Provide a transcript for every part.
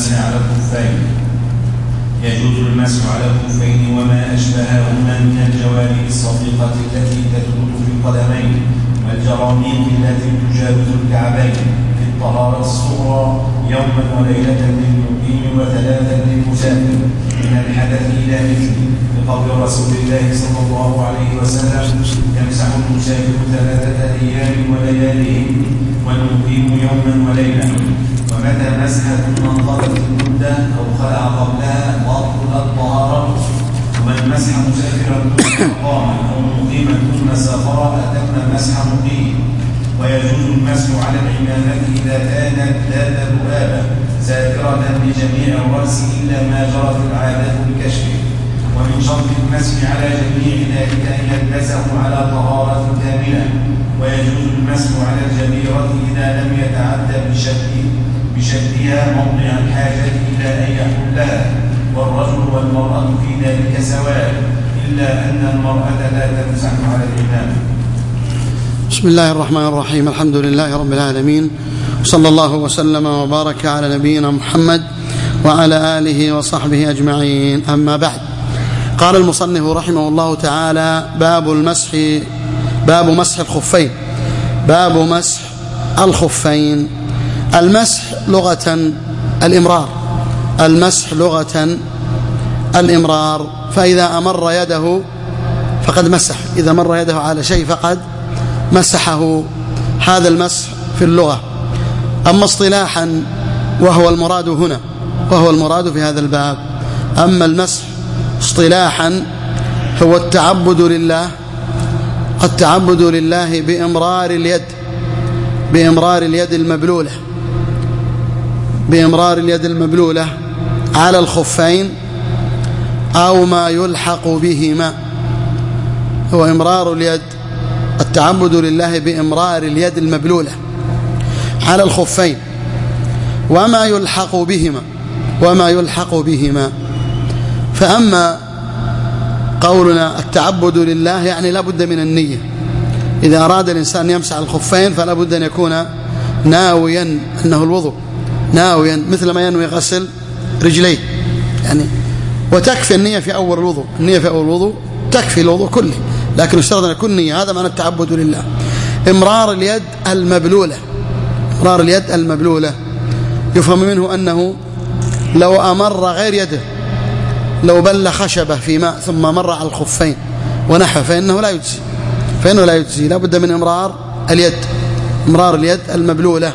المسح على الخفين. يجوز المسح على الخفين وما أشبههما من الجوارح الصفيقة التي تثبت في القدمين والجراميق التي تجاوز الكعبين في الطهارة الصغرى يوما وليلة للمقيم وثلاثا للمسافر من الحدث إلى مثله، بقول رسول الله صلى الله عليه وسلم: يمسح المسافر 3 أيام ولياليهم والمقيم يوما وليلة. ومتى مسحة انقضت المدة أو خلع قبلها بطلت الطهارة. ومن مسح مسافرا ثم قام أو مقيما ثم سافر أتم مسح مقيم. ويجوز المسح على العمامة إذا كانت ذات ذؤابة ساترة لجميع الرأس إلا ما جرت العادة بكشفه. ومن شرط المسح على جميع ذلك أن يلبسه على طهارة كاملة. ويجوز المسح على الجبيرة إذا لم يتعدى بشدها موضع الحاجة إلى أن يحلها، والرجل والمرأة في ذلك سواء، إلا أن المرأة لا تمسح على الإمام. بسم الله الرحمن الرحيم. الحمد لله رب العالمين، صلى الله وسلم وبارك على نبينا محمد وعلى آله وصحبه أجمعين. أما بعد، قال المصنف رحمه الله تعالى: باب مسح الخفين. باب مسح الخفين. المسح لغة الإمرار. المسح لغة الإمرار، فإذا أمر يده فقد مسح، إذا مر يده على شيء فقد مسحه. هذا المسح في اللغة. أما اصطلاحا وهو المراد هنا، وهو المراد في هذا الباب، أما المسح اصطلاحا هو التعبد لله بإمرار اليد، بإمرار اليد المبلولة على الخفين أو ما يلحق بهما. هو إمرار اليد، التعبد لله بإمرار اليد المبلولة على الخفين وما يلحق بهما. فأما قولنا التعبد لله يعني لا بد من النية. إذا أراد الإنسان يمسح الخفين فلا بد أن يكون ناويا أنه الوضوء، ناويا مثل ما ينوي غسل رجليه يعني. وتكفي النية في أول الوضوء، النية في أول الوضوء تكفي الوضوء كله، لكن يشترط أن يكون نية. هذا معنى التعبد لله. إمرار اليد المبلولة، إمرار اليد المبلولة يفهم منه أنه لو أمر غير يده، لو بل خشبة في ماء ثم مر على الخفين ونحوه فإنه لا يجزي، لا بد من إمرار اليد، إمرار اليد المبلولة.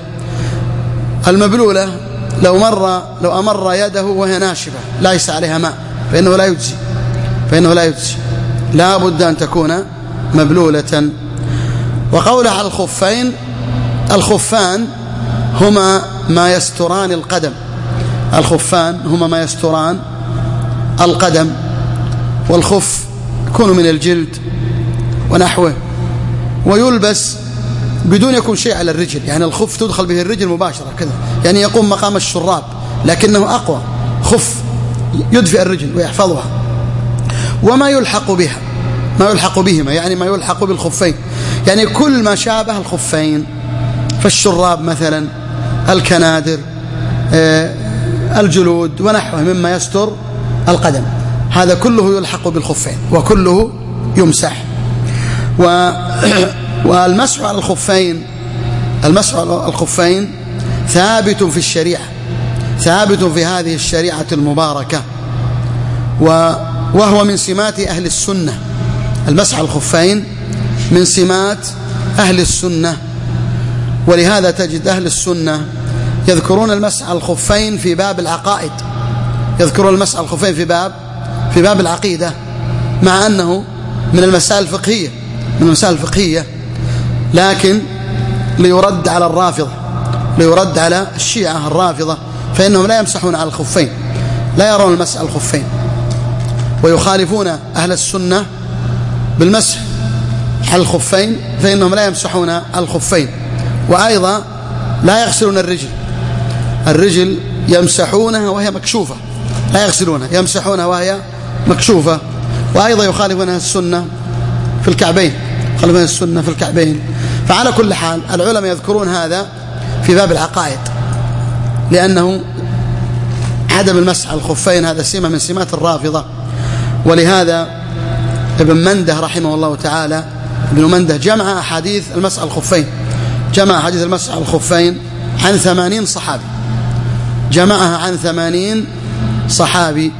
لو أمر يده وهي ناشفة ليس عليها ماء فإنه لا يجزي، لا بد أن تكون مبلولة. وقوله على الخفين، الخفان هما ما يستران القدم، الخفان هما ما يستران القدم. والخف يكون من الجلد ونحوه، ويلبس بدون يكون شيء على الرجل، يعني الخف تدخل به الرجل مباشرة كذا، يعني يقوم مقام الشراب لكنه أقوى، خف يدفئ الرجل ويحفظها. وما يلحق بها، ما يلحق بهما يعني ما يلحق بالخفين، يعني كل ما شابه الخفين، فالشراب مثلا، الكنادر، الجلود ونحوه مما يستر القدم، هذا كله يلحق بالخفين وكله يمسح. والمسح على الخفين، المسح على الخفين ثابت في الشريعة، ثابت في هذه الشريعة المباركة، وهو من سمات أهل السنة. المسح على الخفين من سمات أهل السنة، ولهذا تجد أهل السنة يذكرون المسح على الخفين في باب العقائد، يذكرون المسح على الخفين في باب العقيدة، مع أنه من المسائل الفقهية، من المسائل الفقهية، لكن ليرد على الرافضة، ليرد على الشيعة الرافضة، فإنهم لا يمسحون على الخفين، لا يرون المسح على الخفين، ويخالفون أهل السنة بالمسح على الخفين، فإنهم لا يمسحون على الخفين. وأيضا لا يغسلون الرجل يمسحونها وهي مكشوفة، لا يغسلونها، يمسحونها وهي مكشوفة. وأيضا يخالفون أهل السنة في الكعبين، يخالفون السنة في الكعبين. فعلى كل حال العلماء يذكرون هذا في باب العقائد، لأنه عدم المسح على الخفين هذا سمة من سمات الرافضة. ولهذا ابن منده رحمه الله تعالى، ابن منده جمع أحاديث المسح على الخفين، جمع أحاديث المسح على الخفين عن 80 صحابي، جمعها عن 80 صحابي.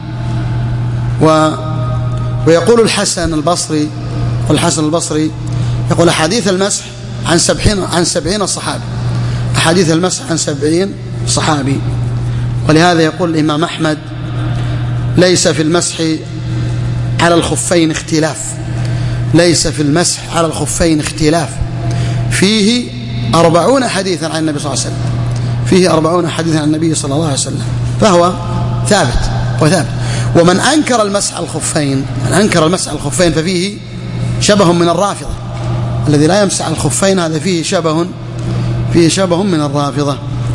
ويقول الحسن البصري، والحسن البصري يقول أحاديث المسح عن 70 صحابي، أحاديث المسح عن 70 صحابي. ولهذا يقول الإمام أحمد ليس في المسح على الخفين اختلاف، ليس في المسح على الخفين اختلاف، فيه 40 حديثا عن النبي صلى الله عليه وسلم، فيه 40 حديثا عن النبي صلى الله عليه وسلم، فهو ثابت وثابت. ومن أنكر المسح على الخفين، من أنكر المسح على الخفين ففيه شبه من الرافضة، الذي لا يمسح على الخفين هذا فيه شبه من الرافضة.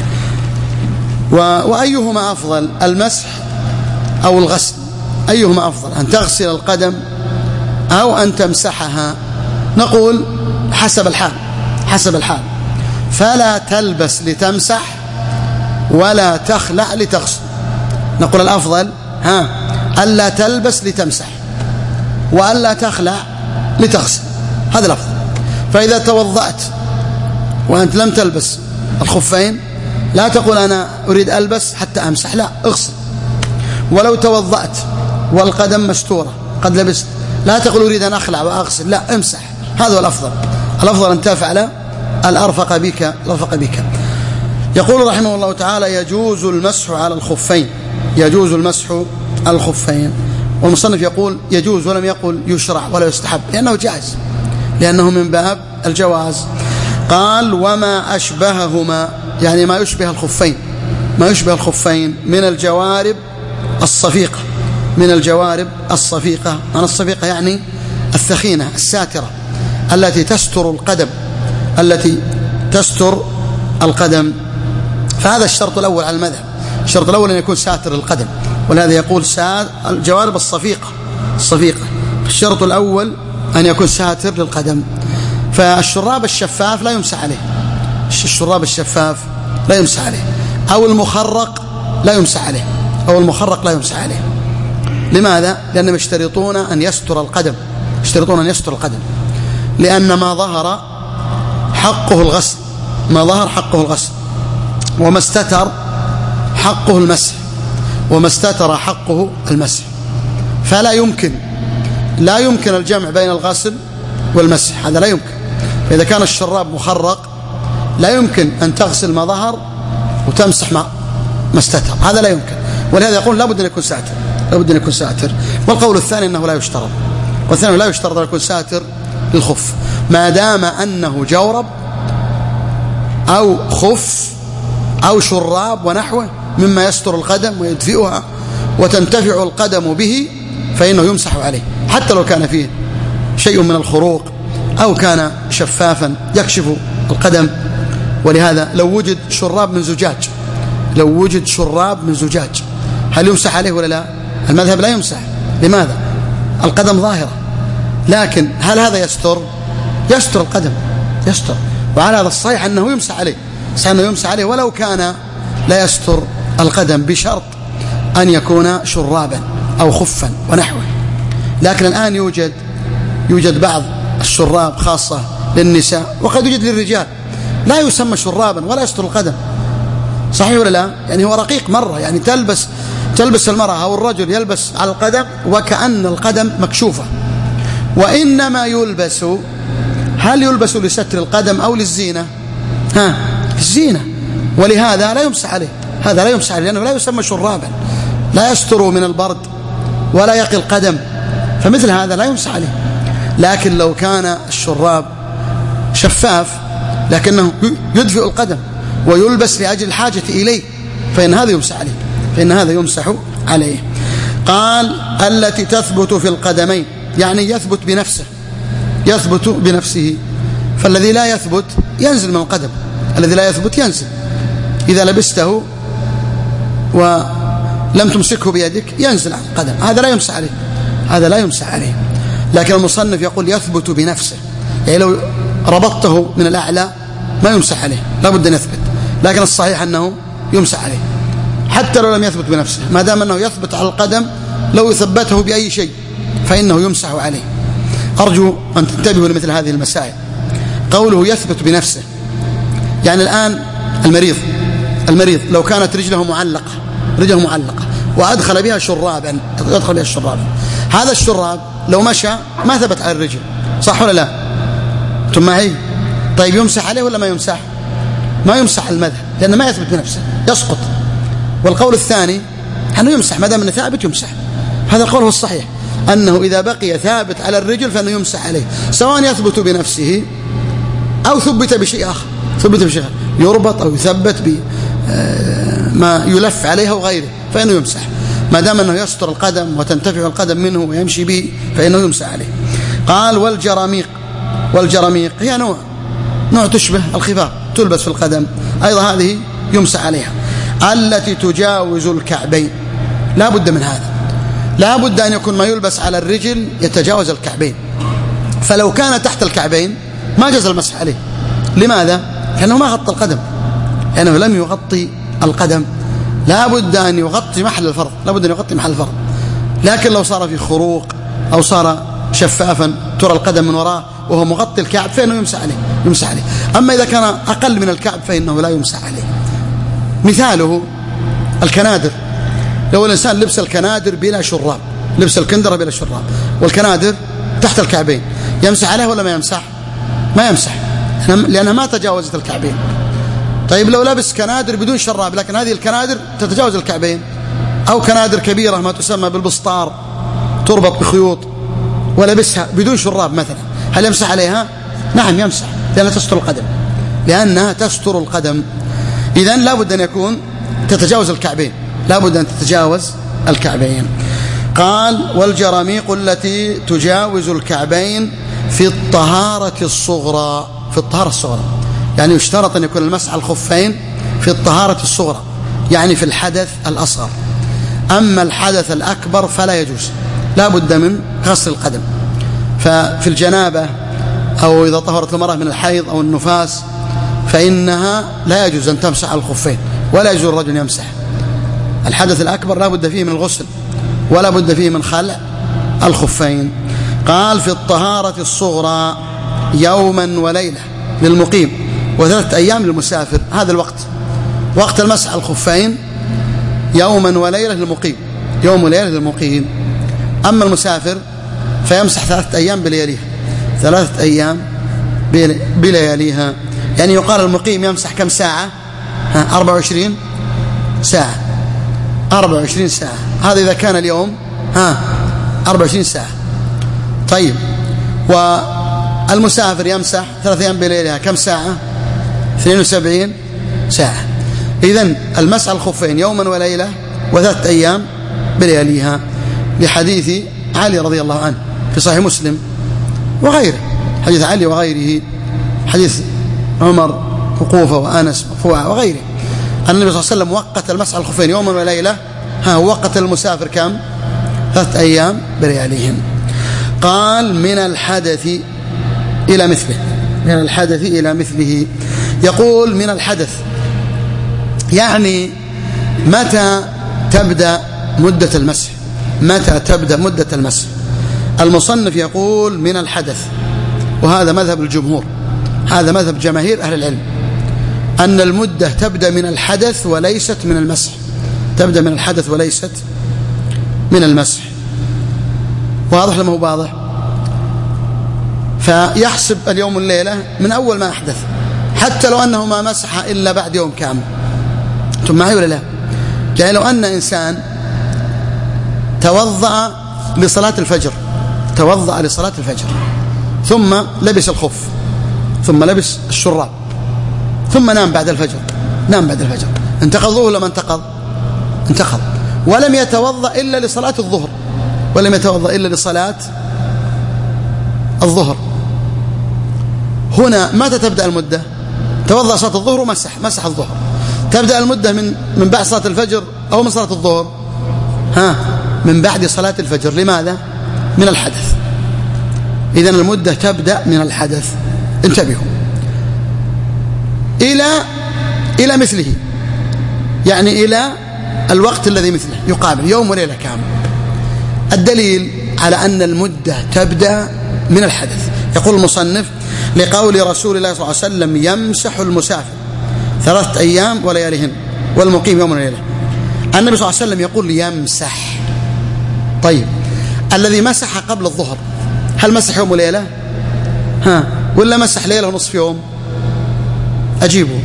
وأيهما أفضل، المسح أو الغسل؟ أيهما أفضل، أن تغسل القدم أو أن تمسحها؟ نقول حسب الحال، حسب الحال. فلا تلبس لتمسح ولا تخلع لتغسل. نقول الأفضل ألا تلبس لتمسح وألا تخلع لتغسل، هذا الأفضل. فإذا توضأت وأنت لم تلبس الخفين لا تقول أنا أريد ألبس حتى أمسح، لا، اغسل. ولو توضأت والقدم مستورة قد لبست لا تقول أريد أن أخلع وأغسل، لا، امسح، هذا هو الأفضل. الأفضل أن تفعل الأرفق بك. يقول رحمه الله تعالى يجوز المسح على الخفين، يجوز المسح على الخفين. والمصنف يقول يجوز ولم يقل يشرع ولا يستحب، لأنه جائز، لأنه من باب الجواز. قال وما أشبههما، يعني ما يشبه الخفين، ما يشبه الخفين من الجوارب الصفيقة، من الجوارب الصفيقة. أنا الصفيقة يعني الثخينة الساترة التي تستر القدم، التي تستر القدم. فهذا الشرط الأول على المذهب، الشرط الأول أن يكون ساتر القدم، ولهذا يقول الجوارب الصفيقة. الشرط الأول أن يكون ساتر للقدم. فالشراب الشفاف لا يمسح عليه، الشراب الشفاف لا يمسح عليه، أو المخرق لا يمسح عليه، أو المخرق لا يمسح عليه. لماذا؟ لأنهم يشترطون أن يستر القدم، يشترطون أن يستر القدم، لأن ما ظهر حقه الغسل، ما ظهر حقه الغسل، وما استتر حقه المسح، وما استتر حقه المسح. فلا يمكن الجمع بين الغسل والمسح، هذا لا يمكن. فإذا كان الشراب مخرق لا يمكن أن تغسل ما ظهر وتمسح ما استتر، هذا لا يمكن. ولهذا يقول لابد أن يكون ساتر، لابد أن يكون ساتر. والقول الثاني أنه لا يشترط، والثاني لا يشترط أن يكون ساتر للخف، ما دام أنه جورب أو خف أو شراب ونحوه مما يستر القدم ويدفئها وتنتفع القدم به، فإنه يمسح عليه، حتى لو كان فيه شيء من الخروق أو كان شفافا يكشف القدم. ولهذا لو وجد شراب من زجاج، لو وجد شراب من زجاج هل يمسح عليه ولا لا؟ المذهب لا يمسح. لماذا؟ القدم ظاهرة. لكن هل هذا يستر القدم؟ يستر. وعلى هذا الصحيح أنه يمسح عليه، أنه يمسح عليه ولو كان لا يستر القدم، بشرط أن يكون شرابا أو خفا ونحوه. لكن الآن يوجد بعض الشراب خاصة للنساء، وقد يوجد للرجال لا يسمى شرابا ولا يستر القدم، صحيح ولا لا؟ يعني هو رقيق مرة، يعني تلبس المرأة أو الرجل يلبس على القدم وكأن القدم مكشوفة. وإنما يلبس، هل يلبس لستر القدم أو للزينة؟ الزينة. ولهذا لا يمسح عليه، هذا لا يمسح عليه لأنه لا يسمى شرابا، لا يستر من البرد ولا يقي القدم، فمثل هذا لا يمسح عليه. لكن لو كان الشراب شفاف لكنه يدفئ القدم ويلبس لأجل الحاجة إليه، فإن هذا يمسح عليه، فإن هذا يمسح عليه. قال التي تثبت في القدمين، يعني يثبت بنفسه، يثبت بنفسه. فالذي لا يثبت ينزل من القدم، الذي لا يثبت ينزل. إذا لبسته ولم تمسكه بيدك ينزل عن القدم، هذا لا يمسح عليه، هذا لا يمسح عليه. لكن المصنف يقول يثبت بنفسه، يعني لو ربطته من الأعلى ما يمسح عليه، لا بد أن يثبت. لكن الصحيح أنه يمسح عليه، حتى لو لم يثبت بنفسه، ما دام أنه يثبت على القدم لو يثبته بأي شيء فإنه يمسح عليه. أرجو أن تنتبهوا لمثل هذه المسائل. قوله يثبت بنفسه، يعني الآن المريض لو كانت رجله معلقة وأدخل بها شرابا، هذا الشراب لو مشى ما ثبت على الرجل، صح ولا لا؟ أنتم معي؟ طيب يمسح عليه ولا ما يمسح؟ ما يمسح المذهب، لأنه ما يثبت بنفسه يسقط. والقول الثاني أنه يمسح، ما دام أنه ثابت يمسح. هذا القول هو الصحيح، أنه إذا بقي ثابت على الرجل فإنه يمسح عليه، سواء يثبت بنفسه أو ثبت بشيء آخر، يربط أو يثبت بما يلف عليه أو غيره فإنه يمسح، ما دام أنه يستر القدم وتنتفع القدم منه ويمشي به فإنه يمسح عليه. قال والجراميق هي نوع تشبه الخفاف، تلبس في القدم أيضا، هذه يمسح عليها. التي تجاوز الكعبين، لا بد من هذا، لا بد أن يكون ما يلبس على الرجل يتجاوز الكعبين، فلو كان تحت الكعبين ما جاز المسح عليه. لماذا؟ لأنه ما غطى القدم، لأنه لم يغطي القدم، لا بد أن يغطي محل الفرض، لكن لو صار في خروق أو صار شفافا ترى القدم من وراء وهو مغطي الكعب فإنه يمسح عليه. أما إذا كان أقل من الكعب فإنه لا يمسح عليه. مثاله الكنادر، لو الإنسان لبس الكنادر بلا شراب، لبس الكندرة بلا شراب والكنادر تحت الكعبين، يمسح عليه ولا ما يمسح؟ ما يمسح، لأنها ما تجاوزت الكعبين. طيب لو لبس كنادر بدون شراب لكن هذه الكنادر تتجاوز الكعبين، أو كنادر كبيرة ما تسمى بالبسطار تربط بخيوط ولبسها بدون شراب مثلا، هل يمسح عليها؟ نعم يمسح، لأنها تستر القدم. إذن لا بد أن يكون تتجاوز الكعبين. قال والجراميق التي تجاوز الكعبين في الطهارة الصغرى، يعني يشترط أن يكون المسح على الخفين في الطهارة الصغرى، يعني في الحدث الأصغر. أما الحدث الأكبر فلا يجوز، لا بد من غسل القدم. ففي الجنابة أو إذا طهرت المرأة من الحيض أو النفاس فإنها لا يجوز أن تمسح على الخفين، ولا يجوز الرجل يمسح. الحدث الأكبر لا بد فيه من الغسل ولا بد فيه من خلع الخفين. قال في الطهارة الصغرى يوما وليلة للمقيم و3 أيام للمسافر. هذا الوقت، وقت المسح على الخفين يوما وليلة للمقيم، يوم وليلة للمقيم. أما المسافر فيمسح 3 أيام بلياليها، 3 أيام بلياليها. يعني يقال المقيم يمسح كم ساعة؟ 24 ساعة، 24 ساعة. هذا إذا كان اليوم 24 ساعة. طيب والمسافر يمسح 3 أيام بلياليها كم ساعة؟ 72 ساعة. إذن المسح على الخفين يوما وليلة و3 أيام بلياليها، لحديث علي رضي الله عنه في صحيح مسلم وغيره، حديث علي وغيره، حديث عمر وقوفة وأنس مرفوعة وغيره، أن النبي صلى الله عليه وسلم وقت المسح على الخفين يوما وليلة، وقت المسافر كم؟ 3 أيام بلياليهم. قال من الحدث إلى مثله، من الحدث إلى مثله. يقول من الحدث يعني متى تبدأ مدة المسح، متى تبدأ مدة المسح. المصنف يقول من الحدث، وهذا مذهب الجمهور، هذا مذهب جماهير أهل العلم، أن المدة تبدأ من الحدث وليست من المسح، تبدأ من الحدث وليست من المسح. واضح لما هو واضح؟ فيحسب اليوم الليلة من أول ما أحدث، حتى لو أنه ما مسح إلا بعد يوم كامل. أنتم معي ولا لا؟ يعني لو أن إنسان توضأ لصلاة الفجر، توضأ لصلاة الفجر ثم لبس الخف ثم لبس الشراب ثم نام بعد الفجر، نام بعد الفجر، انتقض ولا ما انتقض؟ انتقض. ولم يتوضأ إلا لصلاة الظهر، ولم يتوضأ إلا لصلاة الظهر. هنا متى تبدأ المدة؟ توضأ صلاة الظهر ومسح الظهر، تبدأ المدة من بعد صلاة الفجر أو من صلاة الظهر؟ من بعد صلاة الفجر. لماذا؟ من الحدث. إذن المدة تبدأ من الحدث. انتبهوا. إلى مثله، يعني إلى الوقت الذي مثله يقابل يوم وليلة كامل. الدليل على أن المدة تبدأ من الحدث. يقول المصنف لقول رسول الله صلى الله عليه وسلم يمسح المسافر 3 أيام ولياليهن والمقيم يوم وليلة. النبي صلى الله عليه وسلم يقول يمسح. طيب الذي مسح قبل الظهر هل مسح يوم وليلة ولا مسح ليلة ونصف يوم؟ أجيبوا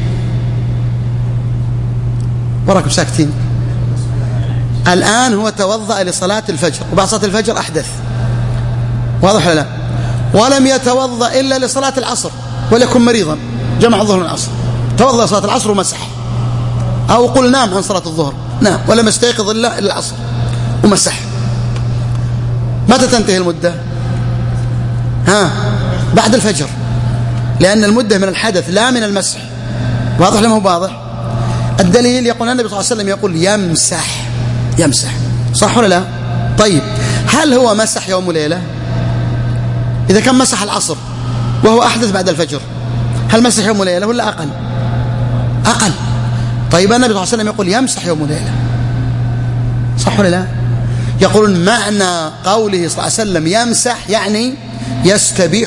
وراكم ساكتين. الآن هو توضأ لصلاة الفجر وبعد صلاة الفجر أحدث، واضح ولا لا؟ ولم يتوضأ إلا لصلاة العصر وليكن مريضا جمع الظهر والعصر، توضأ لصلاة العصر ومسح، أو قل نام عن صلاة الظهر نام ولم يستيقظ إلا العصر ومسح. متى تنتهي المدة؟ بعد الفجر، لأن المدة من الحدث لا من المسح. واضح ولا ما هو واضح؟ الدليل يقول النبي صلى الله عليه وسلم يقول يمسح، صح ولا لا؟ طيب هل هو مسح يوم وليلة؟ إذا كان مسح العصر وهو أحدث بعد الفجر هل مسح يوم وليلة ولا أقل؟ طيب النبي صلى الله عليه وسلم يقول يمسح يوم وليلة، صح ولا لا؟ يقولون معنى قوله صلى الله عليه وسلم يمسح يعني يستبيح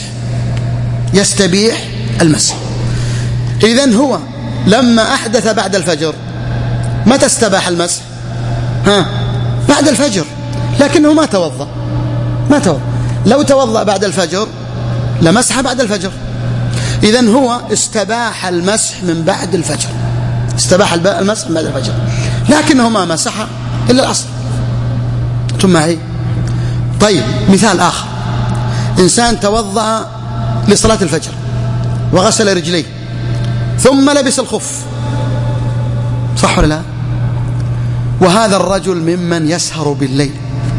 المسح. إذن هو لما أحدث بعد الفجر متى استباح المسح؟ بعد الفجر، لكنه ما توضأ. لو توضأ بعد الفجر لمسح بعد الفجر. إذن هو استباح المسح من بعد الفجر، لكنه ما مسح إلا العصر. أنتم معي؟ طيب مثال آخر، إنسان توضأ لصلاة الفجر وغسل رجليه ثم لبس الخف، صح ولا لا؟ وهذا الرجل ممن يسهر بالليل،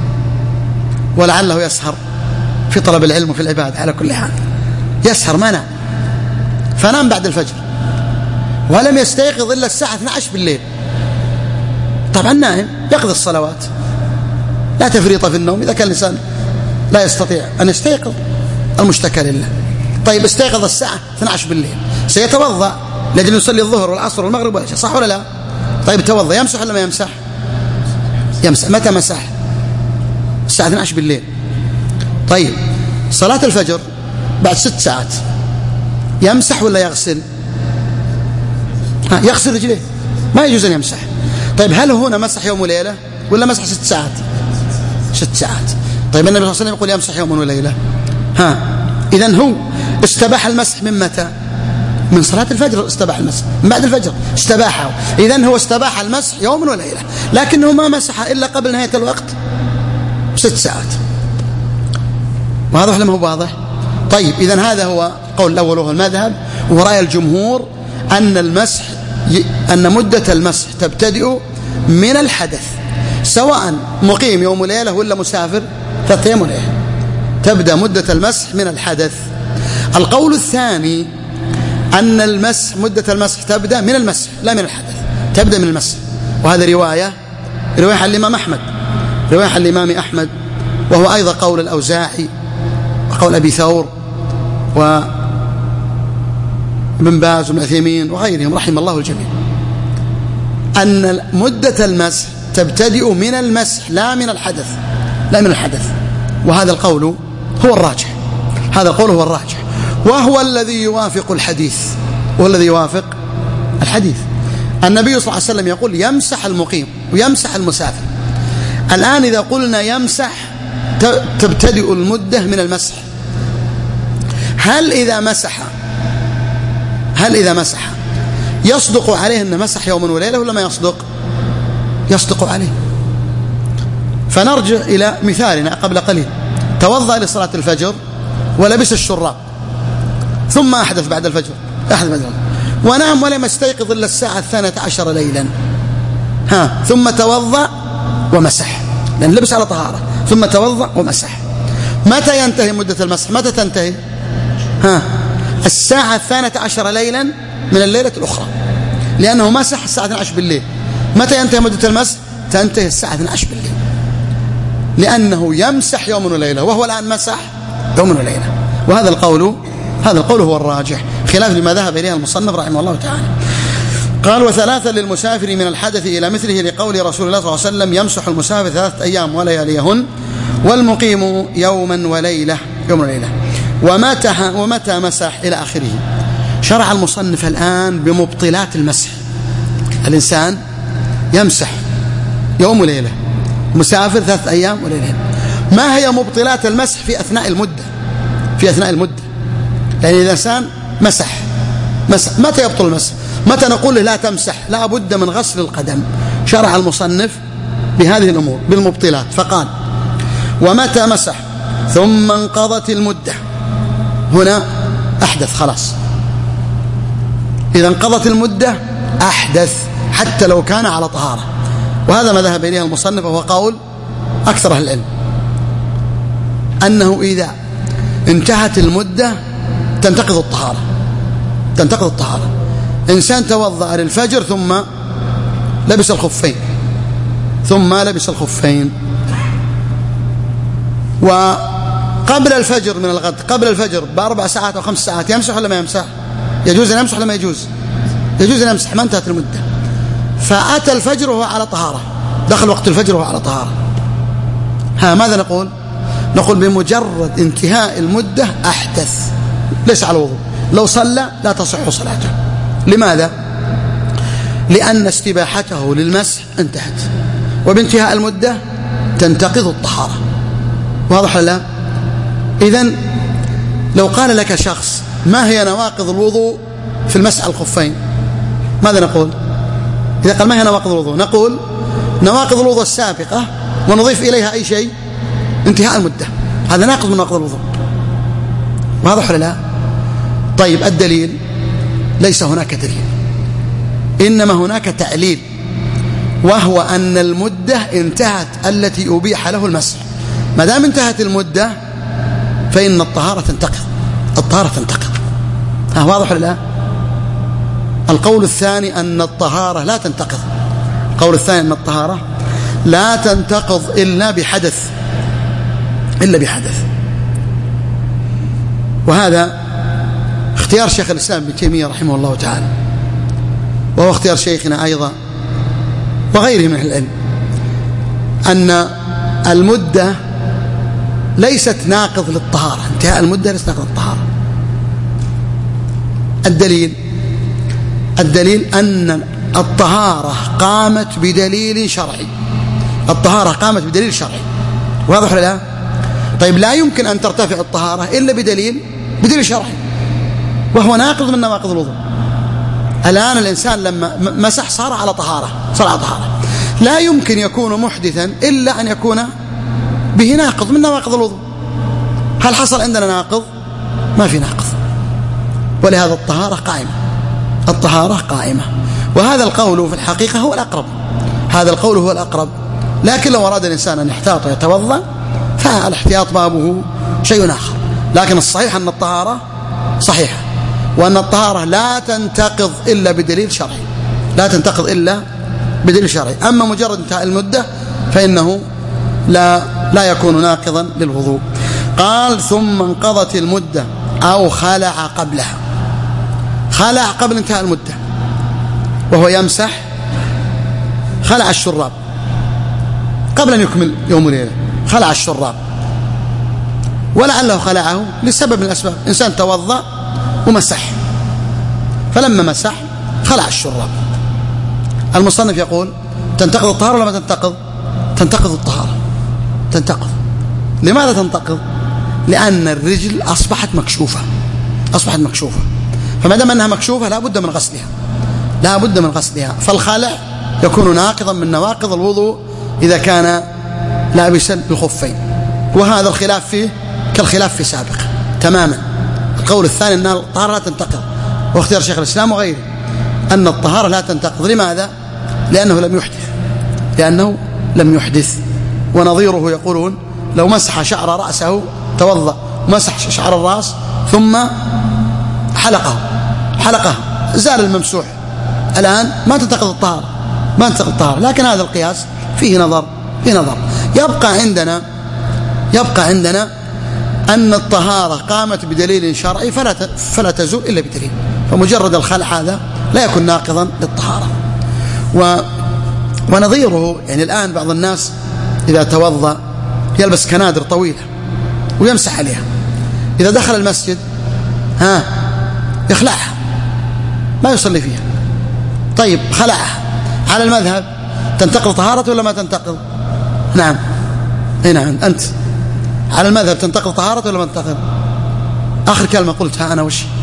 ولعله يسهر في طلب العلم وفي العبادة، على كل حال يسهر ما نام، فنام بعد الفجر ولم يستيقظ إلا الساعة 12 بالليل. طبعا نائم يقضي الصلوات، لا تفريط في النوم إذا كان الإنسان لا يستطيع أن يستيقظ، المشتكى لله. طيب استيقظ الساعة 12 بالليل، سيتوضأ لأجل يصلي الظهر والعصر والمغرب والعشاء، صح ولا لا؟ طيب توضأ، يمسح ولا ما يمسح؟ متى مسح؟ الساعة 12 بالليل. طيب صلاة الفجر بعد 6 ساعات يمسح ولا يغسل؟ يغسل رجليه، ما يجوز أن يمسح. طيب هل هنا مسح يوم وليلة ولا مسح 6 ساعات؟ 6 ساعات. طيب النبي صلى الله عليه وسلم يقول يمسح يوم وليلة. إذن هو استباح المسح من متى؟ من صلاة الفجر استباح المسح، من بعد الفجر استباحه. إذن هو استباح المسح يوم وليلة، لكنه ما مسح إلا قبل نهاية الوقت 6 ساعات. واضح لما هو واضح؟ طيب إذن هذا هو قول الأول وهو المذهب، ورأي الجمهور أن مدة المسح تبتدئ من الحدث، سواء مقيم يوم وليلة ولا مسافر 3 أيام وليلة، تبدأ مدة المسح من الحدث. القول الثاني أن مدة المسح تبدأ من المسح لا من الحدث، تبدأ من المسح. وهذا رواية عن الإمام أحمد، وهو أيضا قول الأوزاعي وقول أبي ثور وابن باز وابن عثيمين وغيرهم رحم الله الجميع، أن مدة المسح تبتدئ من المسح لا من الحدث. وهذا القول هو الراجح، وهو الذي يوافق الحديث، النبي صلى الله عليه وسلم يقول يمسح المقيم ويمسح المسافر. الآن إذا قلنا يمسح تبتدئ المدة من المسح. هل إذا مسح يصدق عليه أن مسح يوم وليلة ولا ما يصدق عليه؟ فنرجع إلى مثالنا قبل قليل، توضأ لصلاة الفجر ولبس الشراب ثم أحدث بعد الفجر ونام ولم يستيقظ إلا الساعة 12 ليلا، ثم توضأ ومسح، لأن لبس على طهارة، ثم توضأ ومسح. متى ينتهي مدة المسح؟ متى تنتهي؟ الساعة 12 ليلا من الليلة الأخرى، لأنه مسح الساعة 12 بالليل. متى ينتهي مدة المسح؟ تنتهي الساعة 12 بالليل، لأنه يمسح يوم وليلة، وهو الآن مسح يوم وليلة. وهذا القول هو الراجح، خلاف لما ذهب إليه المصنف رحمه الله تعالى. قال وثلاثا للمسافر من الحدث إلى مثله لقول رسول الله صلى الله عليه وسلم يمسح المسافر 3 أيام ولياليهن والمقيم يوما وليلة ومتى مسح إلى آخره. شرع المصنف الآن بمبطلات المسح. الإنسان يمسح يوم وليلة، مسافر 3 أيام وليلة. ما هي مبطلات المسح في أثناء المدة؟ يعني إذا الإنسان مسح متى يبطل المسح؟ متى نقول له لا تمسح؟ لا بد من غسل القدم. شرع المصنف بهذه الأمور بالمبطلات، فقال ومتى مسح ثم انقضت المدة. هنا أحدث خلاص، إذا انقضت المدة أحدث حتى لو كان على طهارة. وهذا ما ذهب إليه المصنف، وهو قول أكثر أهل العلم، أنه إذا انتهت المدة تنتقض الطهارة. إنسان توضأ للفجر ثم لبس الخفين، وقبل الفجر من الغد، قبل الفجر ب4 ساعات أو 5 ساعات، يمسح ولا ما يمسح؟ يجوز أن يمسح ولا ما يجوز؟ يجوز أن يمسح، ما انتهت المدة. فأتى الفجر وهو على طهارة، دخل وقت الفجر وهو على طهارة، ماذا نقول؟ نقول بمجرد انتهاء المدة أحدث، ليس على الوضوء. لو صلى لا تصح صلاته. لماذا؟ لأن استباحته للمسح انتهت، وبانتهاء المدة تنتقض الطهارة. واضح لا؟ إذن لو قال لك شخص ما هي نواقض الوضوء في المسح على الخفين، ماذا نقول؟ إذا قال ما هي نواقض الوضوء، نقول نواقض الوضوء السابقة ونضيف إليها أي شيء، انتهاء المدة، هذا ناقض من نواقض الوضوء. واضح لا؟ طيب الدليل؟ ليس هناك دليل، إنما هناك تعليل، وهو أن المدة انتهت التي أبيح له المسح. ما دام انتهت المدة فإن الطهارة تنتقض. واضح لا؟ القول الثاني أن الطهارة لا تنتقض. القول الثاني أن الطهارة لا تنتقض إلا بحدث. وهذا اختيار شيخ الإسلام ابن تيمية رحمه الله تعالى، وهو اختيار شيخنا أيضا وغيره من العلم، أن المدة ليست ناقض للطهارة، انتهاء المدة ليست ناقض للطهارة. الدليل أن الطهارة قامت بدليل شرعي. واضح ولا لا؟ طيب لا يمكن أن ترتفع الطهارة إلا بدليل شرعي، وهو ناقض من نواقض الوضوء. الآن الإنسان لما مسح صار على طهارة، لا يمكن يكون محدثا إلا أن يكون به ناقض من نواقض الوضوء. هل حصل عندنا ناقض؟ ما في ناقض، ولهذا الطهارة قائمة. وهذا القول في الحقيقة هو الأقرب، لكن لو أراد الإنسان أن يحتاط ويتوضأ فالاحتياط بابه شيء آخر. لكن الصحيح أن الطهارة صحيحة، وأن الطهارة لا تنتقض إلا بدليل شرعي. أما مجرد انتهاء المدة فإنه لا يكون ناقضا للوضوء. قال ثم انقضت المدة أو خلع قبلها. خلع قبل انتهاء المدة، وهو يمسح، خلع الشراب قبل أن يكمل يوم وليلة، خلع الشراب، ولعله خلعه لسبب من الأسباب. إنسان توضأ ومسح، فلما مسح خلع الشراب. المصنف يقول تنتقض الطهارة ولا ما تنتقض؟ تنتقض الطهارة، تنتقض. لماذا تنتقض؟ لأن الرجل أصبحت مكشوفة، فما دام أنها مكشوفة لا بد من غسلها. فالخلع يكون ناقضا من نواقض الوضوء إذا كان لابسا الخفين. وهذا الخلاف فيه كالخلاف في سابق تماما. القول الثاني أن الطهارة لا تنتقض، واختيار شيخ الإسلام وغيره أن الطهارة لا تنتقض. لماذا؟ لأنه لم يحدث. ونظيره يقولون لو مسح شعر رأسه، توضأ ومسح شعر الرأس ثم حلقه زال الممسوح، الآن ما تنتقض الطهارة. لكن هذا القياس فيه نظر. يبقى عندنا أن الطهارة قامت بدليل شرعي فلا تزول إلا بدليل. فمجرد الخلع هذا لا يكون ناقضا للطهارة. ونظيره يعني الآن بعض الناس إذا توضأ يلبس كنادر طويلة ويمسح عليها، إذا دخل المسجد يخلعها ما يصلي فيها. طيب خلعها، على المذهب تنتقض طهارته ولا ما تنتقض؟ نعم. نعم. أنت على المذهب تنتقض طهارته ولا ما تنتقض؟ آخر كلمة قلتها أنا وش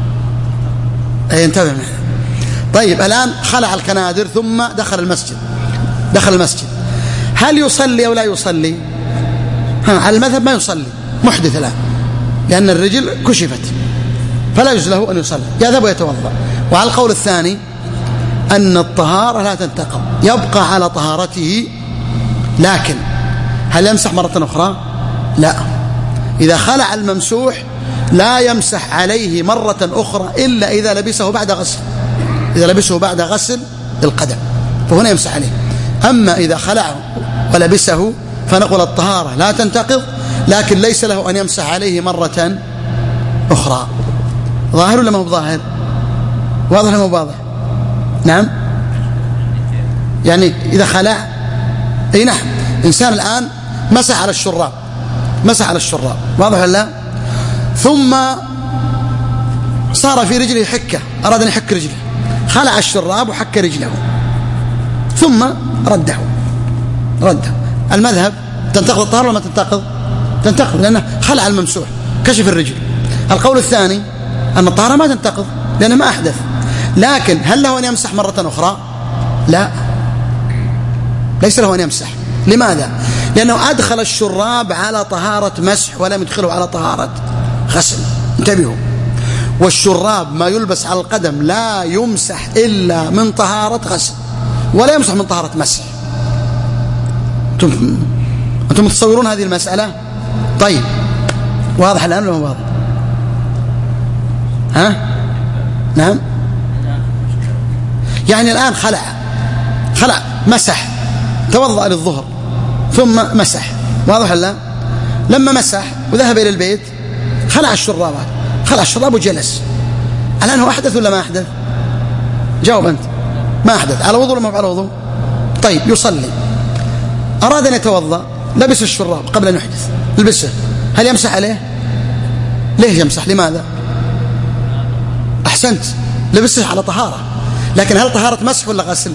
انتبه معنا. طيب الآن خلع الكنادر ثم دخل المسجد، هل يصلي أو لا يصلي؟ على المذهب ما يصلي، محدث الآن لأن الرجل كشفت فلا يجوز له أن يصلي، يذهب ويتوضأ. وعلى القول الثاني أن الطهارة لا تنتقض، يبقى على طهارته، لكن هل يمسح مرة أخرى؟ لا. إذا خلع الممسوح لا يمسح عليه مرة أخرى إلا إذا لبسه بعد غسل، إذا لبسه بعد غسل القدم فهنا يمسح عليه. أما إذا خلعه ولبسه فنقول الطهارة لا تنتقض، لكن ليس له أن يمسح عليه مرة أخرى. ظاهر ولا ما هو ظاهر؟ واضح ولا ما هو واضح؟ نعم. يعني إذا خلع أي نعم، إنسان الآن مسح على الشراب، واضح ولا لا؟ ثم صار في رجله حكة، أراد أن يحك رجله، خلع الشراب وحك رجله ثم رده. المذهب تنتقض الطهارة ولا ما تنتقض؟ تنتقض لأنه خلع الممسوح، كشف الرجل. القول الثاني أن الطهارة ما تنتقض لأنه ما أحدث، لكن هل له أن يمسح مرة أخرى؟ لا، ليس له أن يمسح. لماذا؟ لأنه أدخل الشراب على طهارة مسح ولم يدخله على طهارة غسل. انتبهوا، والشراب ما يلبس على القدم لا يمسح إلا من طهارة غسل ولا يمسح من طهارة مسح. أنتم متصورون هذه المسألة؟ طيب واضح الآن ولا واضح؟ نعم. يعني الآن خلع مسح، توضأ للظهر ثم مسح، واضح ولا؟ لما مسح وذهب إلى البيت خلع الشراب وجلس. الآن هو أحدث ولا ما أحدث؟ جاوب أنت. ما أحدث. على وضوء ولا ما على وضوء؟ طيب يصلي، أراد أن يتوضأ، لبس الشراب قبل أن يحدث، لبسه، هل يمسح عليه؟ ليه يمسح؟ لماذا؟ أحسنت، لبسه على طهارة، لكن هل طهارة مسح ولا غسل؟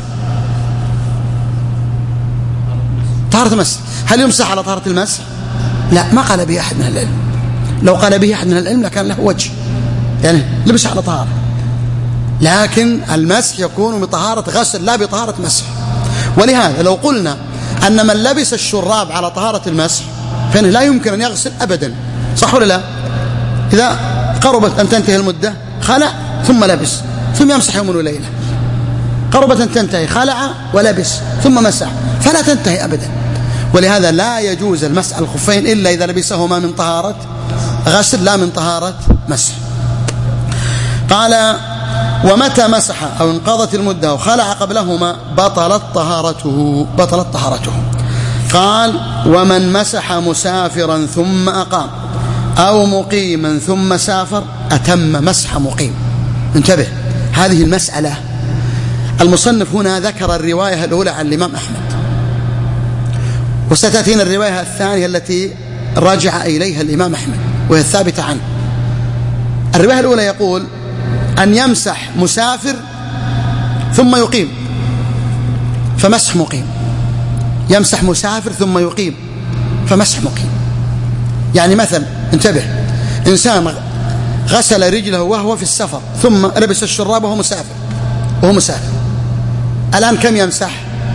طهارة مسح. هل يمسح على طهارة المسح؟ لا، ما قال به أحد من العلم. لو قال به أحد من العلم لكان له وجه، يعني لبس على طهارة، لكن المسح يكون بطهارة غسل لا بطهارة مسح. ولهذا لو قلنا أن من لبس الشراب على طهارة المسح فإنه لا يمكن أن يغسل أبدا، صح ولا لا؟ إذا قربت أن تنتهي المدة خلع ثم لبس ثم يمسح يوم وليلة، قربت أن تنتهي خلع ولبس ثم مسح، فلا تنتهي أبدا. ولهذا لا يجوز المسح على الخفين إلا إذا لبسهما من طهارة غسل لا من طهارة مسح. قال ومتى مسح أو انقضت المدة وخلع قبلهما بطلت طهارته. قال ومن مسح مسافرا ثم أقام أو مقيما ثم سافر أتم مسح مقيم. انتبه، هذه المسألة المصنف هنا ذكر الرواية الأولى عن الإمام أحمد، وستأتينا الرواية الثانية التي رجع إليها الإمام أحمد وهي الثابتة عنه. الرواية الأولى يقول أن يمسح مسافر ثم يقيم فمسح مقيم، يمسح مسافر ثم يقيم فمسح مقيم. يعني مثلا انتبه، إنسان غسل رجله وهو في السفر ثم لبس الشراب وهو مسافر، الآن كم يمسح؟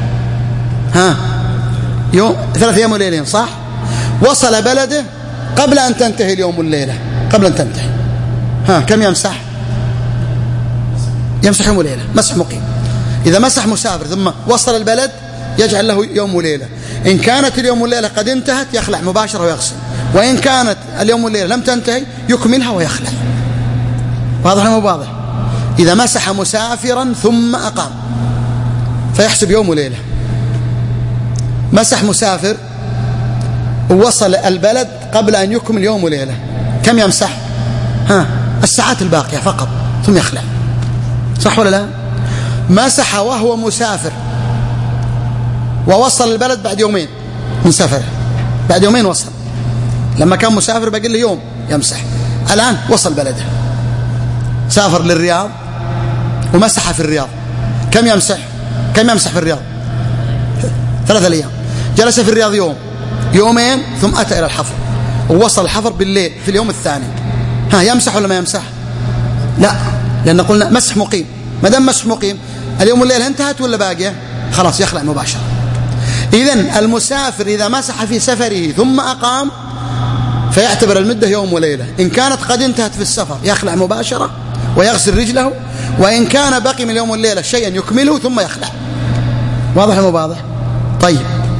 3 أيام وليلين، صح؟ وصل بلده قبل أن تنتهي اليوم والليلة، قبل أن تنتهي، كم يمسح؟ يمسح يوم وليلة، مسح مقيم. إذا مسح مسافر ثم وصل البلد يجعل له يوم وليلة. إن كانت اليوم والليلة قد انتهت يخلع مباشرة ويغسل، وإن كانت اليوم والليلة لم تنتهي يكملها ويخلع. واضح ولا مو واضح؟ إذا مسح مسافرا ثم أقام فيحسب يوم وليلة. مسح مسافر ووصل البلد قبل أن يكمل يوم وليلة، كم يمسح؟ الساعات الباقية فقط ثم يخلع. صح ولا لا؟ مسح وهو مسافر ووصل البلد بعد يومين من سفره، بعد يومين وصل. لما كان مسافر باقي له يوم يمسح، الآن وصل بلده، سافر للرياض ومسح في الرياض. كم يمسح في الرياض؟ 3 أيام. جلس في الرياض يوم يومين ثم أتى إلى الحفر ووصل الحفر بالليل في اليوم الثاني. يمسح ولا ما يمسح؟ لا، لأن قلنا مسح مقيم. ما دام مسح مقيم اليوم والليلة انتهت ولا باقية؟ خلاص يخلع مباشرة. إذن المسافر إذا مسح في سفره ثم أقام فيعتبر المدة يوم وليلة. إن كانت قد انتهت في السفر يخلع مباشرة ويغسل رجله، وإن كان بقي من اليوم والليلة شيئا يكمله ثم يخلع. واضح مو واضح؟ طيب،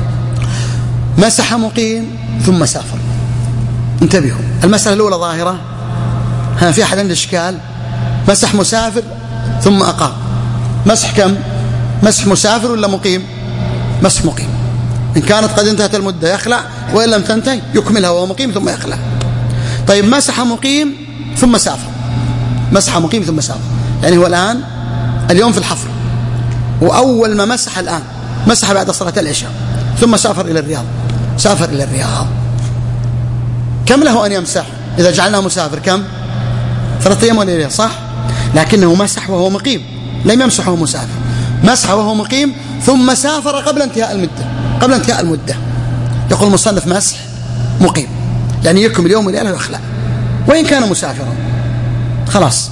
مسح مقيم ثم سافر. انتبهوا، المسألة الأولى ظاهرة. في أحد عنده إشكال؟ مسح مسافر ثم أقام، مسح كم؟ مسح مسافر ولا مقيم؟ مسح مقيم. إن كانت قد انتهت المدة يخلع، وإن لم تنتهي يكملها وهو مقيم ثم يخلع. طيب، مسح مقيم ثم سافر، مسح مقيم ثم سافر، يعني هو الآن اليوم في الحفر، وأول ما مسح الآن مسح بعد صلاة العشاء ثم سافر إلى الرياض. سافر إلى الرياض، كم له أن يمسح؟ إذا جعلناه مسافر كم؟ 3 أيام وليلة، صح؟ لكنه مسح وهو مقيم، لم يمسح وهو مسافر، مسح وهو مقيم ثم سافر قبل انتهاء المدة. يقول المصنف مسح مقيم، يعني يكمل يوم وليلة ويخلع وإن كان مسافرا. خلاص.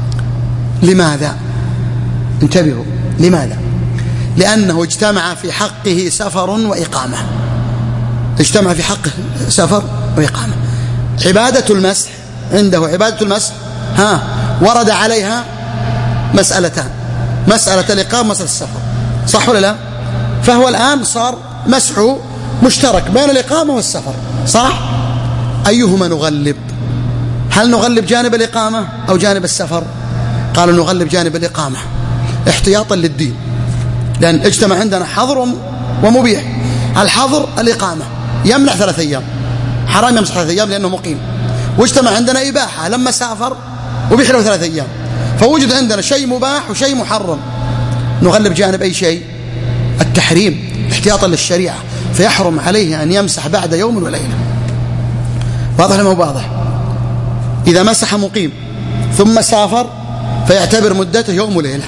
لماذا؟ انتبهوا، لماذا؟ لأنه اجتمع في حقه سفر وإقامة، اجتمع في حقه سفر وإقامة. عبادة المسح عنده، عبادة المسح ورد عليها مسألتان، مسألة الإقامة ومسألة السفر، صح ولا لا؟ فهو الآن صار مسحه مشترك بين الإقامة والسفر، صح؟ أيهما نغلب؟ هل نغلب جانب الإقامة أو جانب السفر؟ قالوا نغلب جانب الإقامة احتياطا للدين، لأن اجتمع عندنا حظر ومبيح. الحظر الإقامة يمنع 3 أيام، حرام يمسح 3 أيام لأنه مقيم، واجتمع عندنا إباحة لما سافر وبيح له 3 أيام، فوجد عندنا شيء مباح وشيء محرم. نغلب جانب أي شيء؟ التحريم احتياطا للشريعة، فيحرم عليه أن يمسح بعد يوم وليلة. واضح ولا مو واضح؟ إذا مسح مقيم ثم سافر فيعتبر مدته يوم وليلة،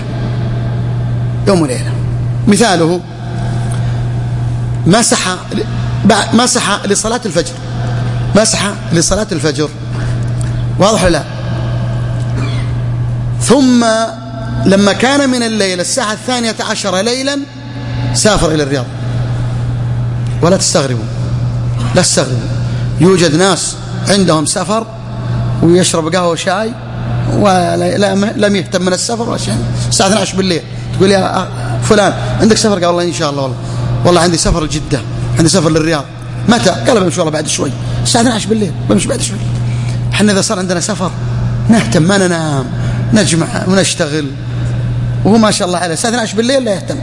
يوم وليلة. مثاله مسح لصلاة الفجر، مسح لصلاة الفجر، واضح ولا لا؟ ثم لما كان من الليل الساعة 12 ليلا سافر إلى الرياض. ولا تستغربوا، لا تستغربوا، يوجد ناس عندهم سفر ويشرب قهوة وشاي ولم يهتم من السفر وشيء. الساعة 12 بالليل تقول يا فلان عندك سفر؟ قال والله إن شاء الله، والله عندي سفر لجدة، عندي سفر للرياض. متى؟ قال بمشي والله بعد شوي. الساعة 12 بالليل بمشي بعد شوي. احنا إذا صار عندنا سفر نهتم، ما ننام، نجمع ونشتغل، وهو ما شاء الله عليه الساعة 12 بالليل لا يهتم.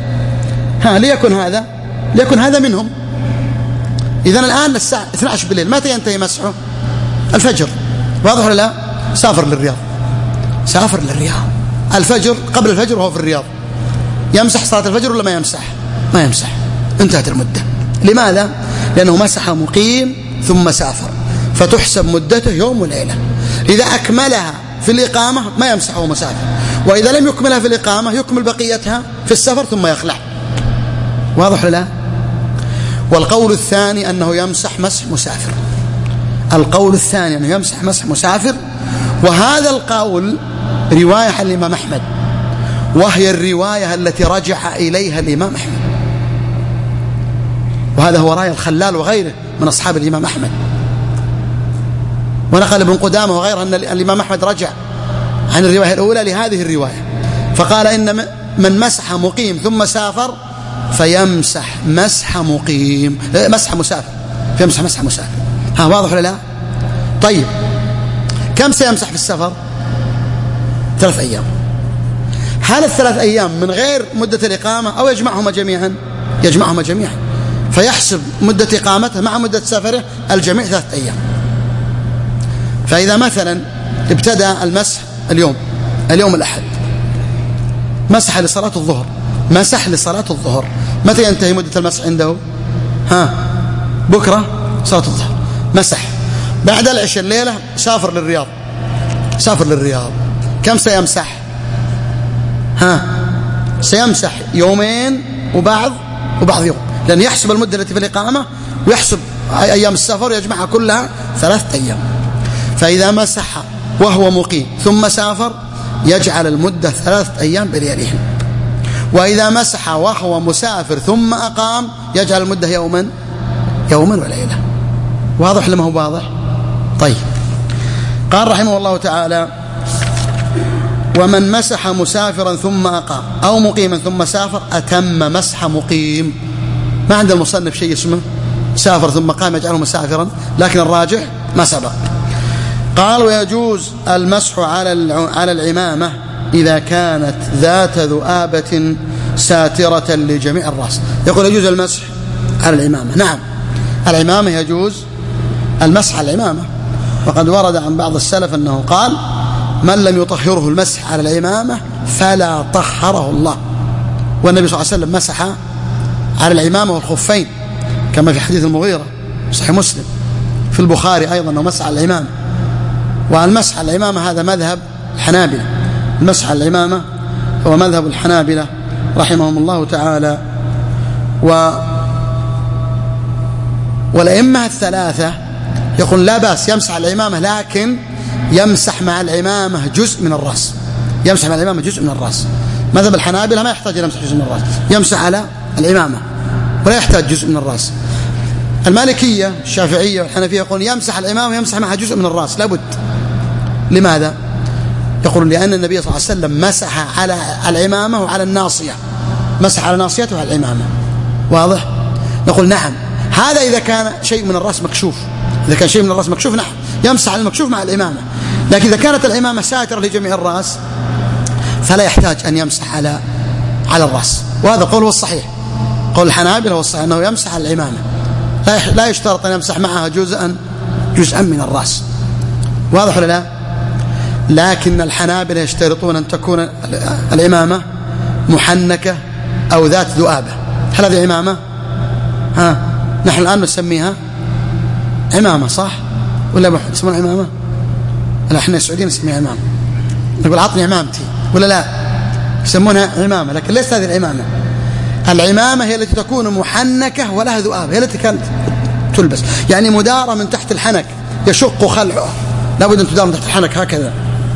ليكن هذا منهم. إذن الآن الساعة 12 بالليل متى ينتهي مسحه؟ الفجر، واضح ولا لا؟ سافر للرياض، سافر للرياض الفجر، قبل الفجر وهو في الرياض، يمسح صلاة الفجر ولا ما يمسح؟ ما يمسح، انتهت المدة. لماذا؟ لأنه مسح مقيم ثم سافر، فتحسب مدته يوم وليلة. إذا أكملها في الإقامة ما يمسح وهو مسافر، وإذا لم يكملها في الإقامة يكمل بقيتها في السفر ثم يخلع. واضح ولا لا؟ والقول الثاني أنه يمسح مسح مسافر، القول الثاني أنه يمسح مسح مسافر، وهذا القول رواية عن الإمام أحمد، وهي الرواية التي رجع إليها الإمام أحمد، وهذا هو رأي الخلال وغيره من أصحاب الإمام أحمد. ونقل ابن قدامة وغيره أن الإمام أحمد رجع عن الرواية الأولى لهذه الرواية، فقال إن من مسح مقيم ثم سافر فيمسح مسح مقيم، مسح مسافر، فيمسح مسح مسافر. واضح ولا لا؟ طيب، كم سيمسح في السفر؟ 3 أيام. هل ال3 أيام من غير مدة الإقامة أو يجمعهما جميعا؟ يجمعهما جميعا، فيحسب مدة إقامته مع مدة سفره الجميع 3 أيام. فإذا مثلا ابتدأ المسح اليوم الأحد، مسح لصلاة الظهر، مسح لصلاة الظهر، متى ينتهي مدة المسح عنده؟ بكرة صلاة الظهر مسح. بعد العشاء الليلة سافر للرياض، كم سيمسح؟ سيمسح يومين وبعض يوم، لأن يحسب المدة التي في الإقامة ويحسب أيام السفر يجمعها كلها 3 أيام. فإذا مسح وهو مقيم ثم سافر يجعل المدة 3 أيام بلياليهم، وإذا مسح وهو مسافر ثم أقام يجعل المدة يوما وليلة. واضح لما هو واضح؟ طيب، قال رحمه الله تعالى: ومن مسح مسافرا ثم أقام أو مقيما ثم سافر أتم مسح مقيم. ما عند المصنف شيء اسمه سافر ثم قام يجعله مسافرا، لكن الراجح ما سبق. قال: ويجوز المسح على العمامة إذا كانت ذات ذؤابة ساترة لجميع الرأس. يقول يجوز المسح على العمامة. نعم، العمامة يجوز المسح على العمامة، وقد ورد عن بعض السلف أنه قال: من لم يطهره المسح على العمامة فلا طهره الله. والنبي صلى الله عليه وسلم مسح على العمامة والخفين كما في حديث المغيرة صحيح مسلم، في البخاري أيضا أنه مسح على العمامة. والمسح على العمامة هذا مذهب الحنابلة، المسح على العمامة هو مذهب الحنابلة رحمهم الله تعالى. والأئمة الثلاثة يقول لا بأس يمسح على العمامة، لكن يمسح مع العمامة جزء من الرأس، يمسح مع العمامة جزء من الرأس. مذهب الحنابلة ما يحتاج يمسح جزء من الرأس، يمسح على العمامة ولا يحتاج جزء من الرأس. المالكية الشافعية والحنفية يقول يمسح العمامة ويمسح معها جزء من الرأس لابد. لماذا؟ يقول لأن النبي صلى الله عليه وسلم مسح على العمامة وعلى الناصية، مسح على ناصيته وعلى العمامة. واضح؟ نقول نعم، هذا إذا كان شيء من الرأس مكشوف، إذا كان شيء من الرأس مكشوف نعم يمسح على المكشوف مع العمامة. لكن إذا كانت العمامة ساترة لجميع الرأس فلا يحتاج أن يمسح على الرأس. وهذا قول هو الصحيح، قول الحنابلة هو الصحيح أنه يمسح على العمامة، لا يشترط أن يمسح معها جزءا من الرأس. واضح ولا لا؟ لكن الحنابلة يشترطون أن تكون العمامة محنكة أو ذات ذؤابة. هل هذه عمامة؟ نحن الآن نسميها عمامة صح؟ ولا محمد اسمها عمامة؟ لا، احنا السعوديين نسميها عمامة، نقول عطني عمامتي ولا لا؟ يسمونها عمامة، لكن ليست هذه العمامة. العمامة هي التي تكون محنكة ولها ذؤابة، هي التي كانت تلبس، يعني مدارة من تحت الحنك يشق خلعه، لابد أن تدار من تحت الحنك هكذا،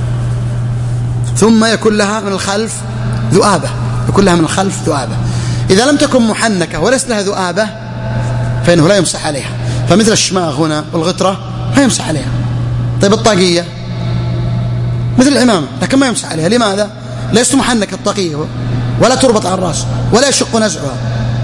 ثم يكون لها من الخلف ذؤابة، يكون لها من الخلف ذؤابة. إذا لم تكن محنكة وليس لها ذؤابة فإنه لا يمسح عليها. فمثل الشماغ هنا والغترة ما يمسح عليها. طيب الطاقية مثل العمامة لكن ما يمسح عليها. لماذا؟ ليست محنكة الطاقية ولا تربط على الرأس ولا يشق نزعها.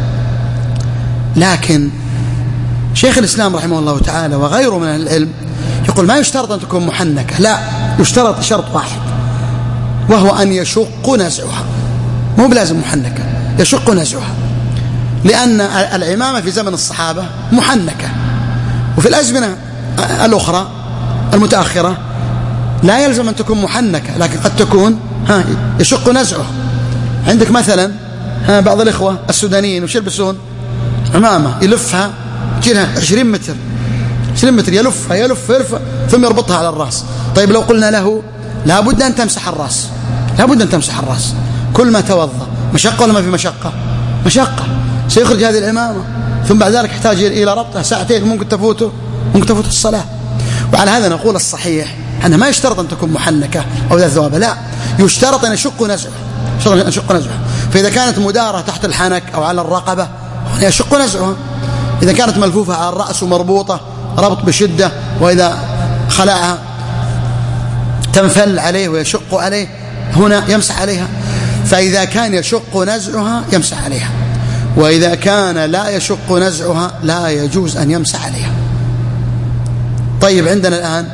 لكن شيخ الإسلام رحمه الله تعالى وغيره من العلم يقول ما يشترط أن تكون محنكة، لا، يشترط شرط واحد وهو أن يشق نزعها، مو بلازم محنكة، يشق نزعها. لأن العمامة في زمن الصحابة محنكة، وفي الأزمنة الأخرى المتأخرة لا يلزم أن تكون محنكة، لكن قد تكون يشق نزعها. عندك مثلا بعض الإخوة السودانيين وش يلبسون؟ عمامة يلفها تجيلها 20 متر يلف ثم يربطها على الرأس. طيب لو قلنا له لابد أن تمسح الرأس، لابد أن تمسح الرأس كل ما توضأ، مشقة ولا ما في مشقة؟ سيخرج هذه العمامة ثم بعد ذلك يحتاج إلى ربطها ساعتين، ممكن تفوته الصلاة. وعلى هذا نقول الصحيح أنها ما يشترط أن تكون محنكة أو ذات ذؤابة، لا، يشترط أن يشق نزعها. فإذا كانت مدارة تحت الحنك أو على الرقبة يشق نزعها. إذا كانت ملفوفة على الرأس ومربوطة ربط بشدة، وإذا خلعها تنفل عليه ويشق عليه، هنا يمسح عليها. فإذا كان يشق نزعها يمسح عليها، وإذا كان لا يشق نزعها لا يجوز أن يمسح عليها. طيب عندنا الآن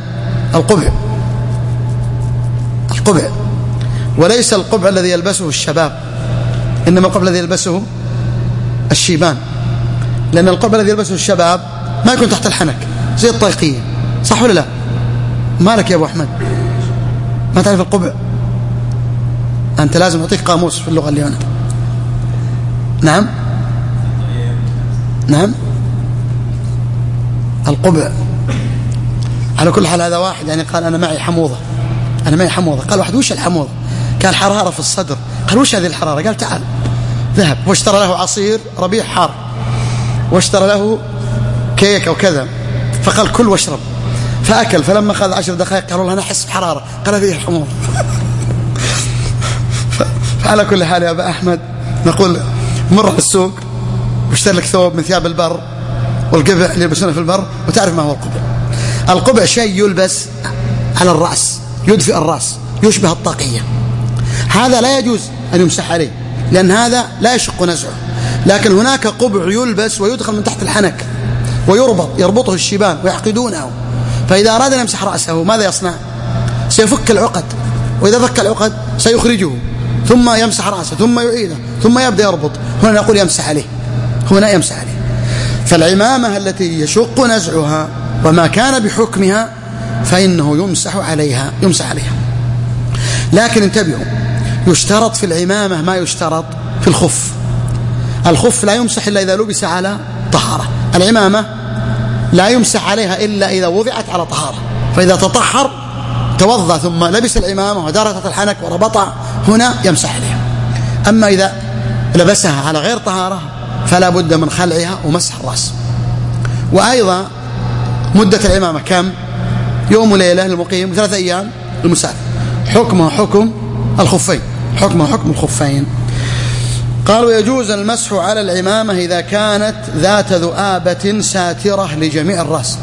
القبع، وليس القبع الذي يلبسه الشباب، إنما القبع الذي يلبسه الشيبان، لأن القبع الذي يلبسه الشباب ما يكون تحت الحنك زي الطاقية، صح ولا لا؟ مالك يا أبو أحمد ما تعرف القبع؟ أنت لازم أعطيك قاموس في اللغة اليونانية. نعم القبع. على كل حال هذا واحد يعني قال أنا معي حموضة، قال واحد وش الحموضة؟ قال حرارة في الصدر. قال وش هذه الحرارة؟ قال تعال. ذهب واشترى له عصير ربيع حار، واشترى له كيك أو كذا، فقال كل واشرب، فأكل. فلما أخذ 10 دقائق قال والله أنا أحس بحرارة. قال هذه الحموضة. فعلى كل حال يا أبا أحمد نقول مر على السوق واشتري لك ثوب من ثياب البر والقبع اللي يلبسونه في البر، وتعرف ما هو القبع. القبع شيء يلبس على الرأس، يدفئ الرأس، يشبه الطاقية. هذا لا يجوز أن يمسح عليه لأن هذا لا يشق نزعه. لكن هناك قبع يلبس ويدخل من تحت الحنك يربطه الشيبان ويعقدونه، فإذا أراد أن يمسح رأسه ماذا يصنع؟ سيفك العقد، وإذا فك العقد سيخرجه ثم يمسح رأسه ثم يعيده ثم يبدأ يربط. هنا نقول يمسح عليه، هنا يمسح عليه. فالعمامة التي يشق نزعها وما كان بحكمها فإنه يمسح عليها. لكن انتبهوا، يشترط في العمامة ما يشترط في الخف. الخف لا يمسح إلا إذا لبس على طهارة. العمامة لا يمسح عليها إلا إذا وضعت على طهارة، فإذا تطهر توضأ ثم لبس العمامة ودارت الحنك وربطها هنا يمسح عليها. أما إذا لبسها على غير طهارة فلا بد من خلعها ومسح الرأس. وأيضا مدة العمامة كم؟ يوم وليلة للمقيم، 3 أيام المسافر. حكمه حكم الخفين. قالوا يجوز المسح على العمامة إذا كانت ذات ذؤابة ساترة لجميع الرأس،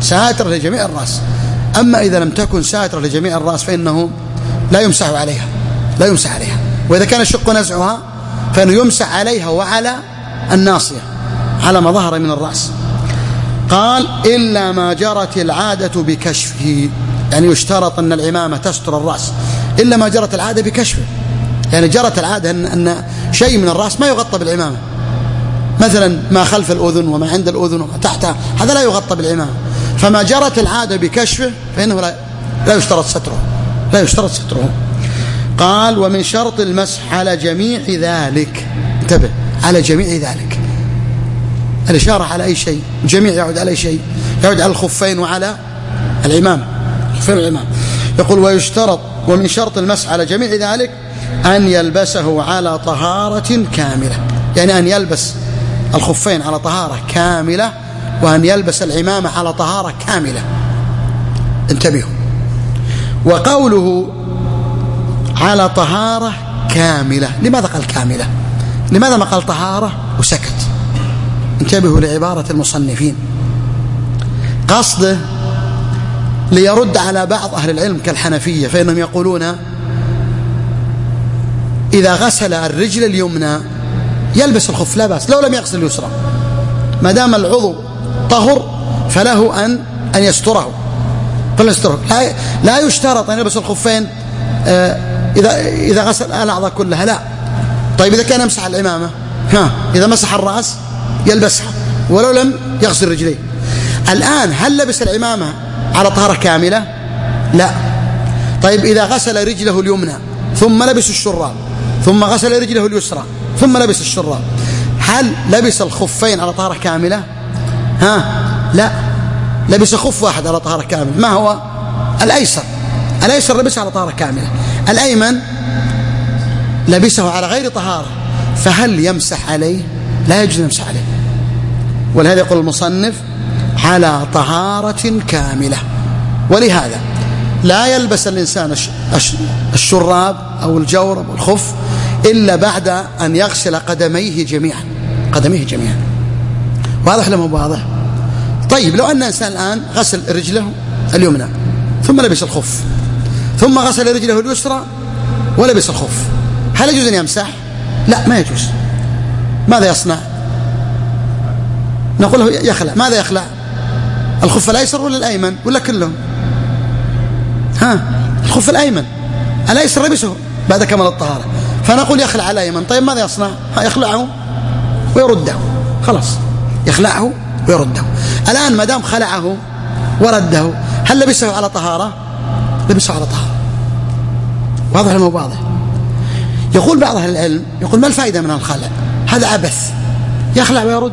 أما إذا لم تكن ساترة لجميع الرأس فإنه لا يمسح عليها. وإذا كان الشق نزعها فإنه يمسح عليها وعلى الناصية على ما ظهر من الرأس. قال إلا ما جرت العادة بكشفه، يعني يشترط أن العمامة تستر الرأس إلا ما جرت العادة بكشفه. يعني جرت العادة أن شيء من الرأس ما يغطى بالعمامة، مثلا ما خلف الأذن وما عند الأذن وما تحتها، هذا لا يغطى بالعمامة. فما جرت العادة بكشفه فإنه لا يشترط ستره. قال ومن شرط المسح على جميع ذلك، انتبه، على جميع ذلك. الإشارة على أي شيء، جميع يعود على أي شيء، يعود على الخفين وعلى العمامة. يقول ويشترط ومن شرط المسح على جميع ذلك أن يلبسه على طهارة كاملة، يعني أن يلبس الخفين على طهارة كاملة وأن يلبس العمامة على طهارة كاملة. انتبهوا، وقوله على طهارة كاملة، لماذا قال كاملة؟ لماذا ما قال طهارة وسكت؟ انتبهوا لعبارة المصنفين، قصده ليرد على بعض أهل العلم كالحنفية، فإنهم يقولون إذا غسل الرجل اليمنى يلبس الخف لا بأس لو لم يغسل اليسرى، ما دام العضو طهر فله أن يستره، لا يشترط أن يلبس الخفين إذا غسل الأعضاء كلها، لا. طيب إذا كان يمسح العمامة، إذا مسح الرأس يلبسها ولو لم يغسل رجليه. الآن هل لبس العمامة على طهارة كاملة؟ لا. طيب إذا غسل رجله اليمنى ثم لبس الشراب ثم غسل رجله اليسرى ثم لبس الشراب، هل لبس الخفين على طهارة كاملة؟ لا، لبس خف واحد على طهارة كاملة. ما هو؟ الأيسر لبسه على طهارة كاملة، الأيمن لبسه على غير طهارة، فهل يمسح عليه؟ لا يجوز يمسح عليه. ولهذا يقول المصنف على طهارة كاملة. ولهذا لا يلبس الإنسان الشراب أو الجورب أو الخف إلا بعد أن يغسل قدميه جميعا. واضح لما واضح؟ طيب لو أن إنسان الآن غسل رجله اليمنى ثم لبس الخف ثم غسل رجله اليسرى ولبس الخف، هل يجوز أن يمسح؟ لا، ما يجوز. ماذا يصنع؟ نقول له يخلع. ماذا يخلع؟ الخف الأيسر ولا الأيمن ولا كلهم؟ الخف الأيمن، الأيسر لبسه بعد كمال الطهارة، فنقول يخلع الأيمن. طيب ماذا يصنع؟ يخلعه ويرده، خلاص يخلعه ويرده. الآن ما دام خلعه ورده هل لبسه على طهارة؟ لبسه على طهارة. واضح ولا مو واضح؟ يقول بعض أهل العلم يقول ما الفائدة من الخلع؟ هذا عبث، يخلع ويرد.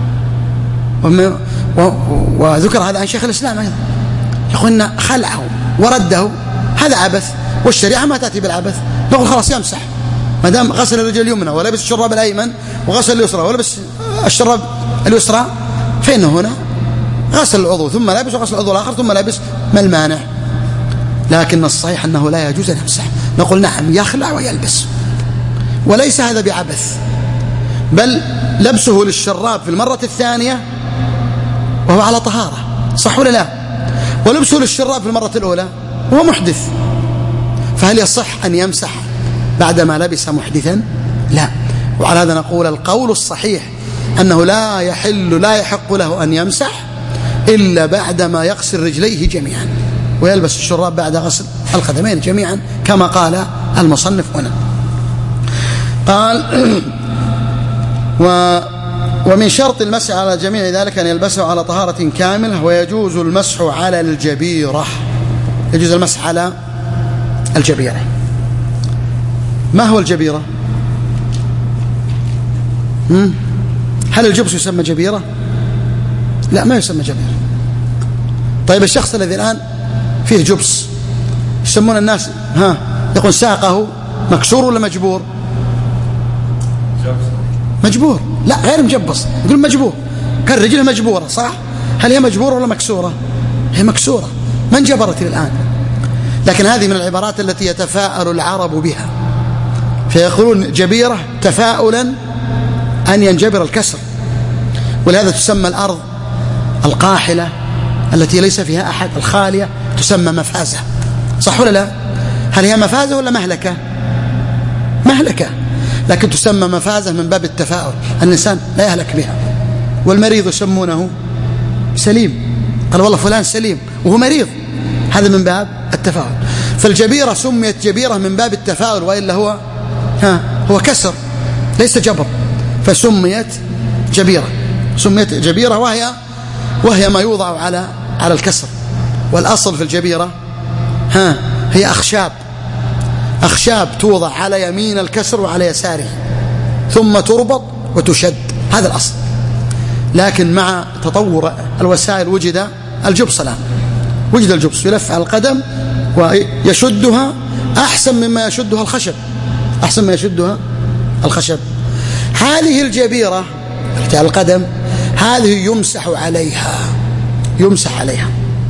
وذكر هذا عن شيخ الإسلام أيضا، يقول إن خلعه ورده هذا عبث، والشريعة ما تأتي بالعبث. نقول خلاص يمسح، ما دام غسل الرجل اليمنى ولبس الشراب الأيمن وغسل اليسرى ولبس الشراب اليسرى، فإنه هنا غسل العضو ثم لبس وغسل العضو الآخر ثم لبس، ما المانع؟ لكن الصحيح أنه لا يجوز أن يمسح. نقول نعم يخلع ويلبس، وليس هذا بعبث، بل لبسه للشراب في المرة الثانية وهو على طهارة، صح ولا لا؟ ولبسه للشراب في المرة الأولى وهو محدث، فهل يصح أن يمسح بعدما لبس محدثا؟ لا. وعلى هذا نقول القول الصحيح أنه لا يحق له أن يمسح إلا بعدما يغسل رجليه جميعا، ويلبس الشراب بعد غسل القدمين جميعا كما قال المصنف هنا. قال ومن شرط المسح على جميع ذلك أن يلبسه على طهارة كاملة، ويجوز المسح على الجبيرة. يجوز المسح على الجبيرة. ما هو الجبيرة؟ هل الجبس يسمى جبيرة؟ لا، ما يسمى جبيرة. طيب الشخص الذي الآن فيه جبس يسمون الناس يقول ساقه مكسور ولا مجبور؟ مجبور. لا، غير مجبص، يقول مجبور، كان رجله مجبورة، صح؟ هل هي مجبورة ولا مكسورة؟ هي مكسورة، ما انجبرت الآن. لكن هذه من العبارات التي يتفاءل العرب بها، فيقولون جبيرة تفاؤلا أن ينجبر الكسر. ولهذا تسمى الأرض القاحلة التي ليس فيها أحد، الخالية، تسمى مفازة، صح ولا لا؟ هل هي مفازة ولا مهلكة؟ مهلكة، لكن تسمى مفازة من باب التفاؤل، الإنسان لا يهلك بها. والمريض يسمونه سليم، قال والله فلان سليم وهو مريض، هذا من باب التفاؤل. فالجبيرة سميت جبيرة من باب التفاؤل، وإلا هو كسر ليس جبر، فسميت جبيرة. سميت جبيرة وهي ما يوضع على الكسر. والأصل في الجبيرة هي أخشاب توضع على يمين الكسر وعلى يساره، ثم تربط وتشد، هذا الأصل. لكن مع تطور الوسائل وجد الجبس الآن، وجد الجبس يلف على القدم ويشدها أحسن مما يشدها الخشب، هذه الجبيرة على القدم هذه يمسح عليها.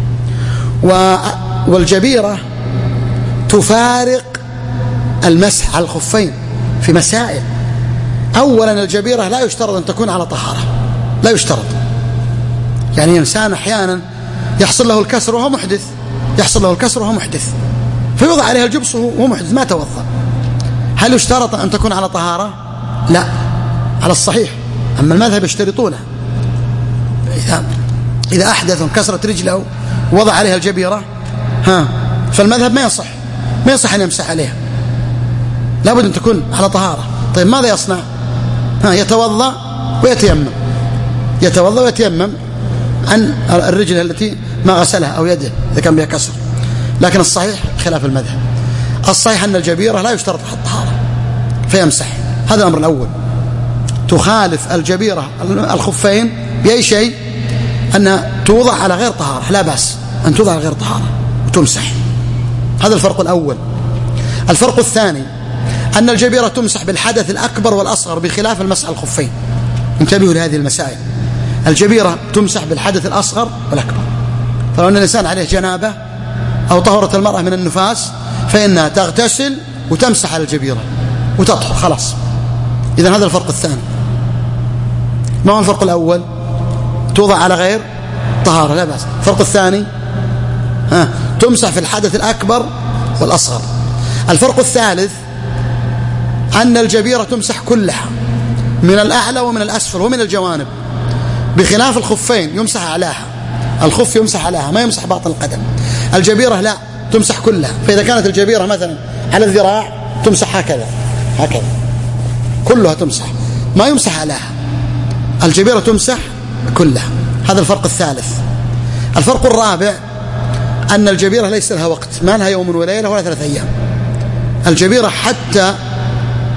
والجبيرة تفارق المسح على الخفين في مسائل. أولا الجبيرة لا يشترط أن تكون على طهارة، لا يشترط. يعني إنسان أحيانا يحصل له الكسر وهو محدث، فيوضع عليها الجبس وهو محدث ما توضأ. هل يشترط أن تكون على طهارة؟ لا، على الصحيح. أما المذهب يشترطونه، إذا أحدث كسرت رجله ووضع عليها الجبيرة فالمذهب ما يصح أن يمسح عليها، لابد أن تكون على طهارة. طيب ماذا يصنع؟ يتوضأ ويتيمم عن الرجل التي ما غسلها أو يده إذا كان بها كسر. لكن الصحيح خلاف المذهب، الصحيح أن الجبيرة لا يشترط على الطهارة فيمسح. هذا الأمر الأول. تخالف الجبيرة الخفين بأي شيء؟ أنها توضع على غير طهارة، لا بأس أن توضع على غير طهارة وتمسح. هذا الفرق الأول. الفرق الثاني أن الجبيرة تمسح بالحدث الأكبر والأصغر بخلاف المسح الخفين. انتبهوا لهذه المسائل. الجبيرة تمسح بالحدث الأصغر والأكبر، فلو أن الإنسان عليه جنابة أو طهرت المرأة من النفاس فإنها تغتسل وتمسح على الجبيرة وتطهر خلاص. إذن هذا الفرق الثاني. ما هو الفرق الأول؟ توضع على غير طهارة لا بأس. الفرق الثاني تمسح في الحدث الأكبر والأصغر. الفرق الثالث أن الجبيرة تمسح كلها من الأعلى ومن الأسفل ومن الجوانب، بخلاف الخفين يمسح أعلاها. الخف يمسح أعلاها ما يمسح باطن القدم. الجبيرة لا، تمسح كلها. فإذا كانت الجبيرة مثلا على الذراع تمسح هكذا كلها تمسح، ما يمسح أعلاها. الجبيرة تمسح كلها. هذا الفرق الثالث. الفرق الرابع أن الجبيرة ليس لها وقت، ما لها يوم وليلة ولا 3 أيام. الجبيرة حتى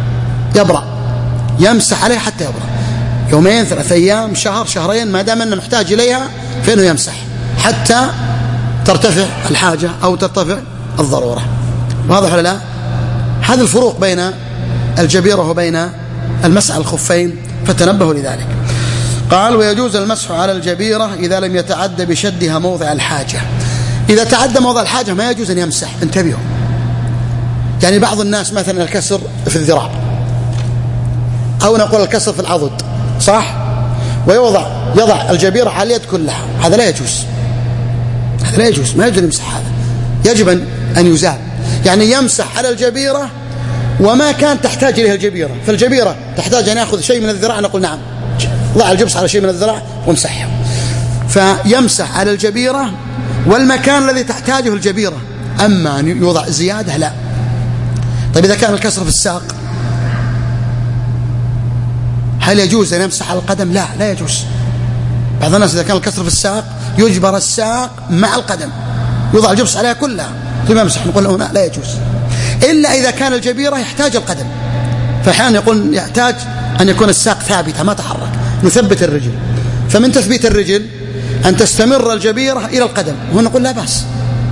يبرأ، يمسح عليه حتى يبرأ، يومين 3 أيام شهر شهرين، ما دام أنه محتاج إليها فإنه يمسح حتى ترتفع الحاجة أو ترتفع الضرورة. واضح ولا لا؟ هذا الفروق بين الجبيرة وبين المسح على الخفين، فتنبهوا لذلك. قال: ويجوز المسح على الجبيرة إذا لم يتعد بشدها موضع الحاجة. إذا تعدى موضع الحاجة ما يجوز أن يمسح، انتبهوا. يعني بعض الناس مثلا الكسر في الذراع، أو نقول الكسر في العضد، صح؟ يضع الجبيرة على اليد كلها، هذا لا يجوز، هذا لا يجوز، ما يجوز أن يمسح هذا، يجب أن يزال. يعني يمسح على الجبيرة وما كان تحتاج إليه الجبيرة، فالجبيرة تحتاج أن يأخذ شيء من الذراع، نقول نعم، ضع الجبس على شيء من الذراع وامسحه. فيمسح على الجبيرة والمكان الذي تحتاجه الجبيرة، أما أن يوضع زيادة لا. طيب إذا كان الكسر في الساق هل يجوز أن يمسح على القدم؟ لا يجوز. بعض الناس إذا كان الكسر في الساق يجبر الساق مع القدم، يوضع الجبس عليها كلها ثم يمسح، نقول له لا يجوز، إلا إذا كان الجبيرة يحتاج القدم. فأحيانا يقول يحتاج أن يكون الساق ثابتة ما تحرك، نثبت الرجل، فمن تثبيت الرجل أن تستمر الجبيرة إلى القدم، وهنا نقول لا بأس.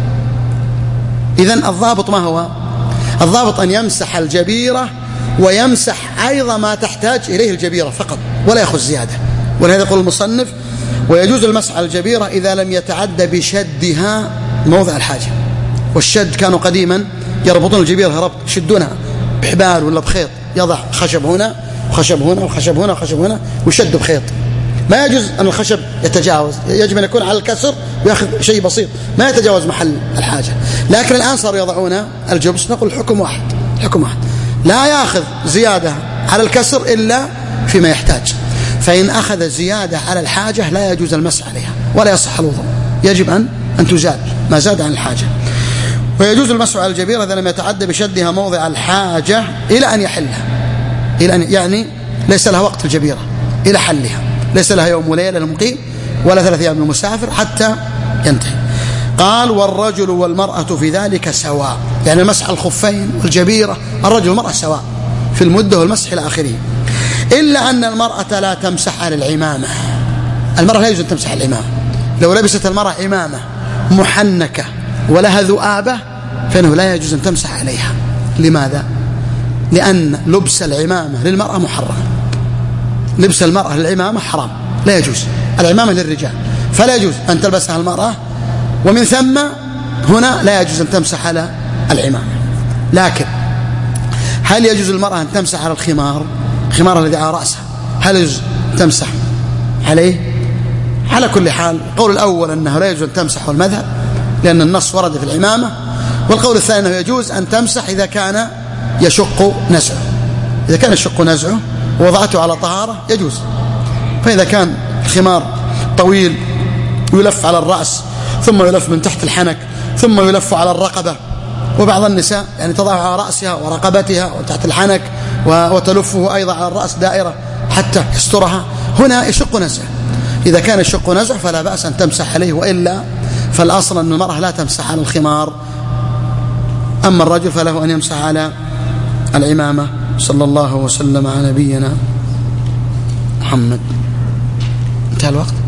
إذن الضابط ما هو؟ الضابط أن يمسح الجبيرة ويمسح أيضا ما تحتاج إليه الجبيرة فقط، ولا يأخذ زيادة. ولهذا يقول المصنف: ويجوز المسح على الجبيرة إذا لم يتعد بشدها موضع الحاجة. والشد كانوا قديما يربطون الجبيرة ربط، يشدونها بحبال ولا بخيط، يضع خشب هنا وخشب هنا وخشب هنا وخشب هنا ويشد بخيط. ما يجوز أن الخشب يتجاوز، يجب أن يكون على الكسر ويأخذ شيء بسيط ما يتجاوز محل الحاجة. لكن الآن صاروا يضعون الجبس، نقول الحكم واحد، لا يأخذ زيادة على الكسر إلا فيما يحتاج. فإن أخذ زيادة على الحاجة لا يجوز المسح عليها ولا يصح الوضوء، يجب أن تزال ما زاد عن الحاجة. ويجوز المسح على الجبيرة إذا لم يتعد بشدها موضع الحاجة إلى أن يحلها، يعني ليس لها وقت الجبيرة إلى حلها، ليس لها يوم وليلة للمقيم ولا 3 أيام للمسافر حتى ينتهي. قال: والرجل والمرأة في ذلك سواء، يعني المسح على الخفين والجبيرة الرجل والمرأة سواء في المدة والمسح إلى آخره، إلا أن المرأة لا تمسح على العمامة. المرأة لا يجوز أن تمسح على العمامة. لو لبست المرأة عمامة محنكة ولها ذؤابة فإنه لا يجوز أن تمسح عليها. لماذا؟ لأن لبس العمامة للمرأة محرم، لبس المرأة للعمامة حرام، لا يجوز. العمامة للرجال فلا يجوز أن تلبسها المرأة، ومن ثم هنا لا يجوز أن تمسح على العمامة. لكن هل يجوز المرأة أن تمسح على الخمار الذي على رأسها؟ هل يجوز تمسح عليه؟ على كل حال القول الأول أنه لا يجوز أن تمسح، والمذهب لأن النص ورد في العمامة. والقول الثاني أنه يجوز أن تمسح إذا كان يشق نزعه، إذا كان يشق نزعه ووضعته على طهارة يجوز. فإذا كان الخمار طويل يلف على الرأس ثم يلف من تحت الحنك ثم يلف على الرقبة، وبعض النساء يعني تضعه على رأسها ورقبتها وتحت الحنك وتلفه أيضا على الرأس دائرة حتى يسترها، هنا يشق نزعه. إذا كان يشق نزعه فلا بأس أن تمسح عليه، وإلا فالأصل أن المرأة لا تمسح على الخمار، أما الرجل فله أن يمسح على العمامة. صلى الله وسلم على نبينا محمد. انتهى الوقت.